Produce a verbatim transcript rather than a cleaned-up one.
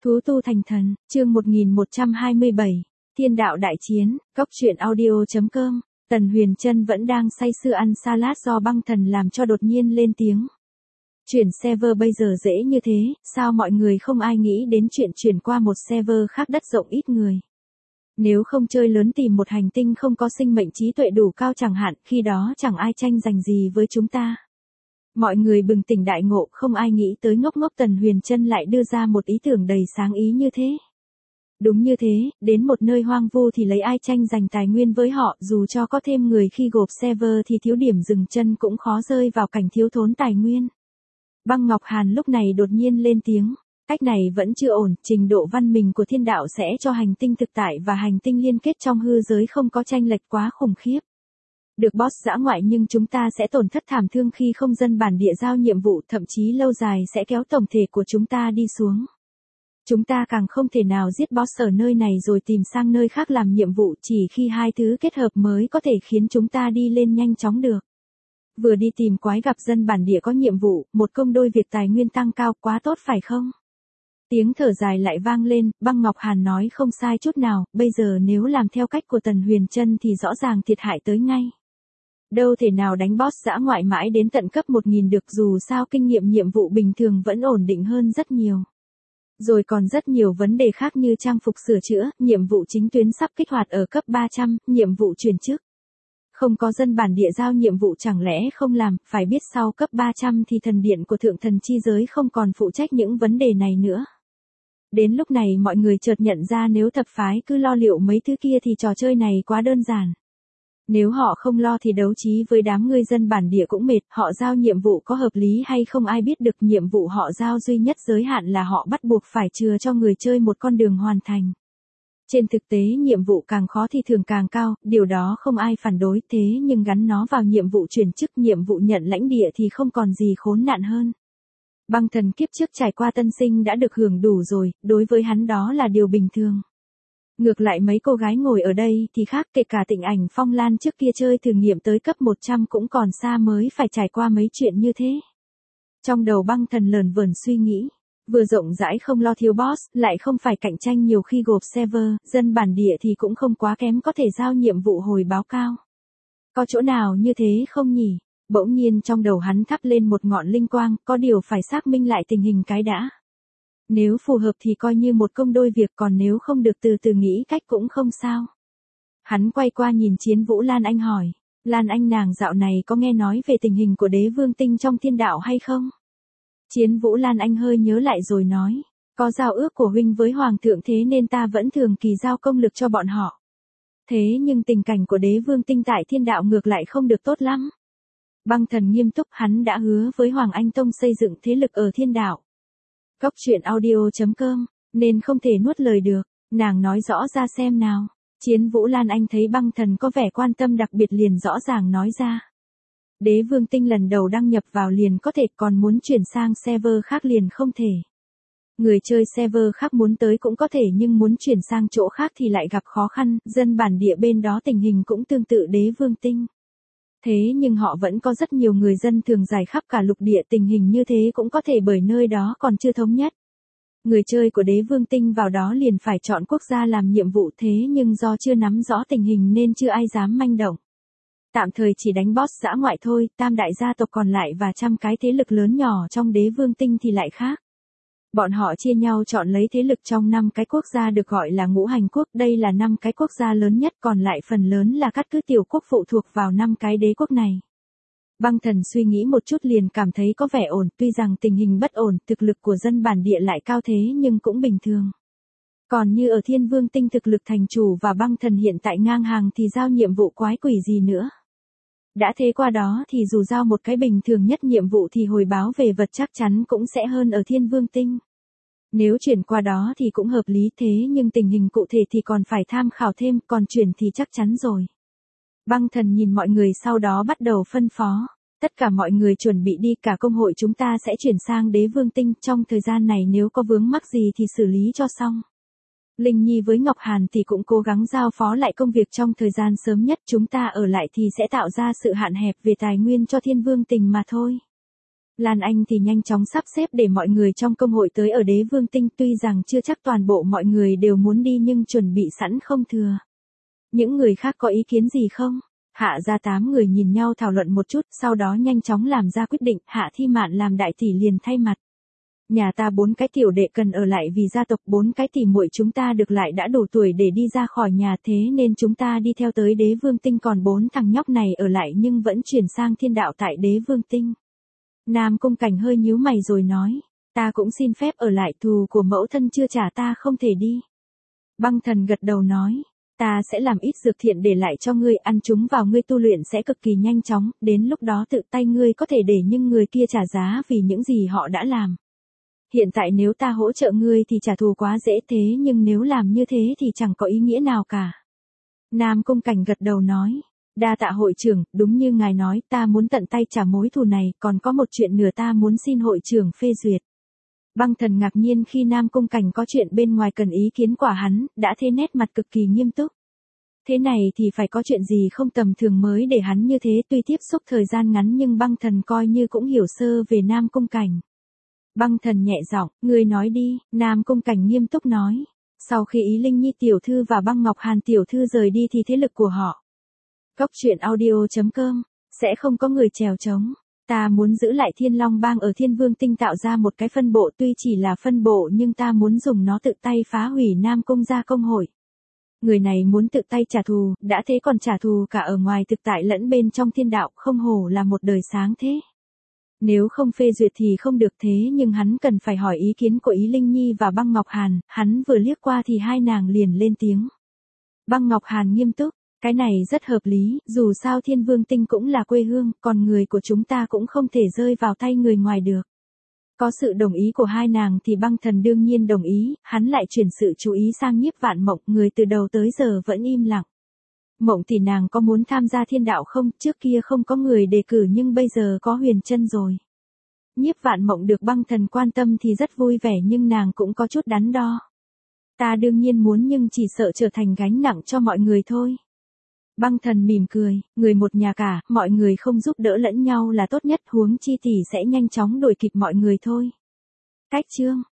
Thú tu thành thần, chương một nghìn một trăm hai mươi bảy, Thiên đạo đại chiến, cốc truyện audio.com, Tần Huyền Trân vẫn đang say sưa ăn salad do băng thần làm cho đột nhiên lên tiếng. Chuyển server bây giờ dễ như thế, sao mọi người không ai nghĩ đến chuyện chuyển qua một server khác đất rộng ít người. Nếu không chơi lớn tìm một hành tinh không có sinh mệnh trí tuệ đủ cao chẳng hạn, khi đó chẳng ai tranh giành gì với chúng ta. Mọi người bừng tỉnh đại ngộ, không ai nghĩ tới ngốc ngốc Tần Huyền Trân lại đưa ra một ý tưởng đầy sáng ý như thế. Đúng như thế, đến một nơi hoang vu thì lấy ai tranh giành tài nguyên với họ, dù cho có thêm người khi gộp server thì thiếu điểm dừng chân cũng khó rơi vào cảnh thiếu thốn tài nguyên. Băng Ngọc Hàn lúc này đột nhiên lên tiếng, cách này vẫn chưa ổn, trình độ văn minh của thiên đạo sẽ cho hành tinh thực tại và hành tinh liên kết trong hư giới không có tranh lệch quá khủng khiếp. Được boss dã ngoại nhưng chúng ta sẽ tổn thất thảm thương khi không dân bản địa giao nhiệm vụ, thậm chí lâu dài sẽ kéo tổng thể của chúng ta đi xuống. Chúng ta càng không thể nào giết boss ở nơi này rồi tìm sang nơi khác làm nhiệm vụ, chỉ khi hai thứ kết hợp mới có thể khiến chúng ta đi lên nhanh chóng được. Vừa đi tìm quái gặp dân bản địa có nhiệm vụ, một công đôi việc tài nguyên tăng cao, quá tốt phải không? Tiếng thở dài lại vang lên, Băng Ngọc Hàn nói không sai chút nào, bây giờ nếu làm theo cách của Tần Huyền Trân thì rõ ràng thiệt hại tới ngay. Đâu thể nào đánh boss dã ngoại mãi đến tận cấp một nghìn được, dù sao kinh nghiệm nhiệm vụ bình thường vẫn ổn định hơn rất nhiều. Rồi còn rất nhiều vấn đề khác như trang phục sửa chữa, nhiệm vụ chính tuyến sắp kích hoạt ở cấp ba trăm, nhiệm vụ chuyển chức. Không có dân bản địa giao nhiệm vụ chẳng lẽ không làm, phải biết sau cấp ba trăm thì thần điện của thượng thần chi giới không còn phụ trách những vấn đề này nữa. Đến lúc này mọi người chợt nhận ra nếu thập phái cứ lo liệu mấy thứ kia thì trò chơi này quá đơn giản. Nếu họ không lo thì đấu trí với đám người dân bản địa cũng mệt, họ giao nhiệm vụ có hợp lý hay không ai biết được, nhiệm vụ họ giao duy nhất giới hạn là họ bắt buộc phải chừa cho người chơi một con đường hoàn thành. Trên thực tế nhiệm vụ càng khó thì thường càng cao, điều đó không ai phản đối, thế nhưng gắn nó vào nhiệm vụ chuyển chức, nhiệm vụ nhận lãnh địa thì không còn gì khốn nạn hơn. Băng thần kiếp trước trải qua tân sinh đã được hưởng đủ rồi, đối với hắn đó là điều bình thường. Ngược lại mấy cô gái ngồi ở đây thì khác, kể cả Tịnh Ảnh Phong Lan trước kia chơi thử nghiệm tới cấp một trăm cũng còn xa mới phải trải qua mấy chuyện như thế. Trong đầu băng thần lờn vờn suy nghĩ, vừa rộng rãi không lo thiếu boss, lại không phải cạnh tranh nhiều khi gộp server, dân bản địa thì cũng không quá kém có thể giao nhiệm vụ hồi báo cao. Có chỗ nào như thế không nhỉ? Bỗng nhiên trong đầu hắn thắp lên một ngọn linh quang, có điều phải xác minh lại tình hình cái đã. Nếu phù hợp thì coi như một công đôi việc, còn nếu không được từ từ nghĩ cách cũng không sao. Hắn quay qua nhìn Chiến Vũ Lan Anh hỏi, Lan Anh nàng dạo này có nghe nói về tình hình của đế vương tinh trong thiên đạo hay không? Chiến Vũ Lan Anh hơi nhớ lại rồi nói, có giao ước của huynh với hoàng thượng thế nên ta vẫn thường kỳ giao công lực cho bọn họ. Thế nhưng tình cảnh của đế vương tinh tại thiên đạo ngược lại không được tốt lắm. Băng thần nghiêm túc, hắn đã hứa với Hoàng Anh Tông xây dựng thế lực ở thiên đạo. Cốc truyện audio.com, nên không thể nuốt lời được, nàng nói rõ ra xem nào. Chiến Vũ Lan Anh thấy băng thần có vẻ quan tâm đặc biệt liền rõ ràng nói ra. Đế vương tinh lần đầu đăng nhập vào liền có thể, còn muốn chuyển sang server khác liền không thể. Người chơi server khác muốn tới cũng có thể nhưng muốn chuyển sang chỗ khác thì lại gặp khó khăn, dân bản địa bên đó tình hình cũng tương tự đế vương tinh. Thế nhưng họ vẫn có rất nhiều người dân thường dài khắp cả lục địa, tình hình như thế cũng có thể bởi nơi đó còn chưa thống nhất. Người chơi của đế vương tinh vào đó liền phải chọn quốc gia làm nhiệm vụ, thế nhưng do chưa nắm rõ tình hình nên chưa ai dám manh động. Tạm thời chỉ đánh boss dã ngoại thôi, tam đại gia tộc còn lại và trăm cái thế lực lớn nhỏ trong đế vương tinh thì lại khác. Bọn họ chia nhau chọn lấy thế lực trong năm cái quốc gia được gọi là ngũ hành quốc, đây là năm cái quốc gia lớn nhất, còn lại phần lớn là các cứ tiểu quốc phụ thuộc vào năm cái đế quốc này. Băng thần suy nghĩ một chút liền cảm thấy có vẻ ổn, tuy rằng tình hình bất ổn, thực lực của dân bản địa lại cao thế nhưng cũng bình thường. Còn như ở thiên vương tinh thực lực thành chủ và băng thần hiện tại ngang hàng thì giao nhiệm vụ quái quỷ gì nữa. Đã thế qua đó thì dù giao một cái bình thường nhất nhiệm vụ thì hồi báo về vật chắc chắn cũng sẽ hơn ở thiên vương tinh. Nếu chuyển qua đó thì cũng hợp lý, thế nhưng tình hình cụ thể thì còn phải tham khảo thêm, còn chuyển thì chắc chắn rồi. Băng thần nhìn mọi người sau đó bắt đầu phân phó. Tất cả mọi người chuẩn bị đi, cả công hội chúng ta sẽ chuyển sang đế vương tinh, trong thời gian này nếu có vướng mắc gì thì xử lý cho xong. Linh Nhi với Ngọc Hàn thì cũng cố gắng giao phó lại công việc trong thời gian sớm nhất, chúng ta ở lại thì sẽ tạo ra sự hạn hẹp về tài nguyên cho thiên vương tình mà thôi. Lan Anh thì nhanh chóng sắp xếp để mọi người trong công hội tới ở Đế Vương Tinh, tuy rằng chưa chắc toàn bộ mọi người đều muốn đi nhưng chuẩn bị sẵn không thừa. Những người khác có ý kiến gì không? Hạ ra tám người nhìn nhau thảo luận một chút, sau đó nhanh chóng làm ra quyết định, Hạ Thi Mạn làm đại tỷ liền thay mặt. Nhà ta bốn cái tiểu đệ cần ở lại vì gia tộc, bốn cái tỷ muội chúng ta được lại đã đủ tuổi để đi ra khỏi nhà, thế nên chúng ta đi theo tới Đế Vương Tinh, còn bốn thằng nhóc này ở lại nhưng vẫn chuyển sang thiên đạo tại Đế Vương Tinh. Nam Cung Cảnh hơi nhíu mày rồi nói, ta cũng xin phép ở lại, thù của mẫu thân chưa trả ta không thể đi. Băng Thần gật đầu nói, ta sẽ làm ít dược thiện để lại cho ngươi, ăn chúng vào ngươi tu luyện sẽ cực kỳ nhanh chóng, đến lúc đó tự tay ngươi có thể để những người kia trả giá vì những gì họ đã làm. Hiện tại nếu ta hỗ trợ ngươi thì trả thù quá dễ, thế nhưng nếu làm như thế thì chẳng có ý nghĩa nào cả. Nam Cung Cảnh gật đầu nói, đa tạ hội trưởng, đúng như ngài nói, ta muốn tận tay trả mối thù này, còn có một chuyện nữa ta muốn xin hội trưởng phê duyệt. Băng Thần ngạc nhiên khi Nam Cung Cảnh có chuyện bên ngoài cần ý kiến của hắn, đã thế nét mặt cực kỳ nghiêm túc. Thế này thì phải có chuyện gì không tầm thường mới để hắn như thế, tuy tiếp xúc thời gian ngắn nhưng Băng Thần coi như cũng hiểu sơ về Nam Cung Cảnh. Băng Thần nhẹ giọng, ngươi nói đi, Nam Cung Cảnh nghiêm túc nói. Sau khi Ý Linh Nhi tiểu thư và Băng Ngọc Hàn tiểu thư rời đi thì thế lực của họ, Cốc truyện audio chấm com, sẽ không có người chèo chống. Ta muốn giữ lại Thiên Long Bang ở Thiên Vương Tinh, tạo ra một cái phân bộ, tuy chỉ là phân bộ nhưng ta muốn dùng nó tự tay phá hủy Nam Cung gia công hội. Người này muốn tự tay trả thù, đã thế còn trả thù cả ở ngoài thực tại lẫn bên trong thiên đạo, không hổ là một đời sáng thế. Nếu không phê duyệt thì không được, thế nhưng hắn cần phải hỏi ý kiến của Ý Linh Nhi và Băng Ngọc Hàn, hắn vừa liếc qua thì hai nàng liền lên tiếng. Băng Ngọc Hàn nghiêm túc, cái này rất hợp lý, dù sao Thiên Vương Tinh cũng là quê hương, còn người của chúng ta cũng không thể rơi vào tay người ngoài được. Có sự đồng ý của hai nàng thì Băng Thần đương nhiên đồng ý, hắn lại chuyển sự chú ý sang Nhiếp Vạn Mộng, người từ đầu tới giờ vẫn im lặng. Mộng tỷ nàng có muốn tham gia thiên đạo không, trước kia không có người đề cử nhưng bây giờ có Huyền Trân rồi. Nhiếp Vạn Mộng được Băng Thần quan tâm thì rất vui vẻ nhưng nàng cũng có chút đắn đo. Ta đương nhiên muốn nhưng chỉ sợ trở thành gánh nặng cho mọi người thôi. Băng Thần mỉm cười, người một nhà cả, mọi người không giúp đỡ lẫn nhau là tốt nhất, huống chi tỷ sẽ nhanh chóng đuổi kịp mọi người thôi. Cách chương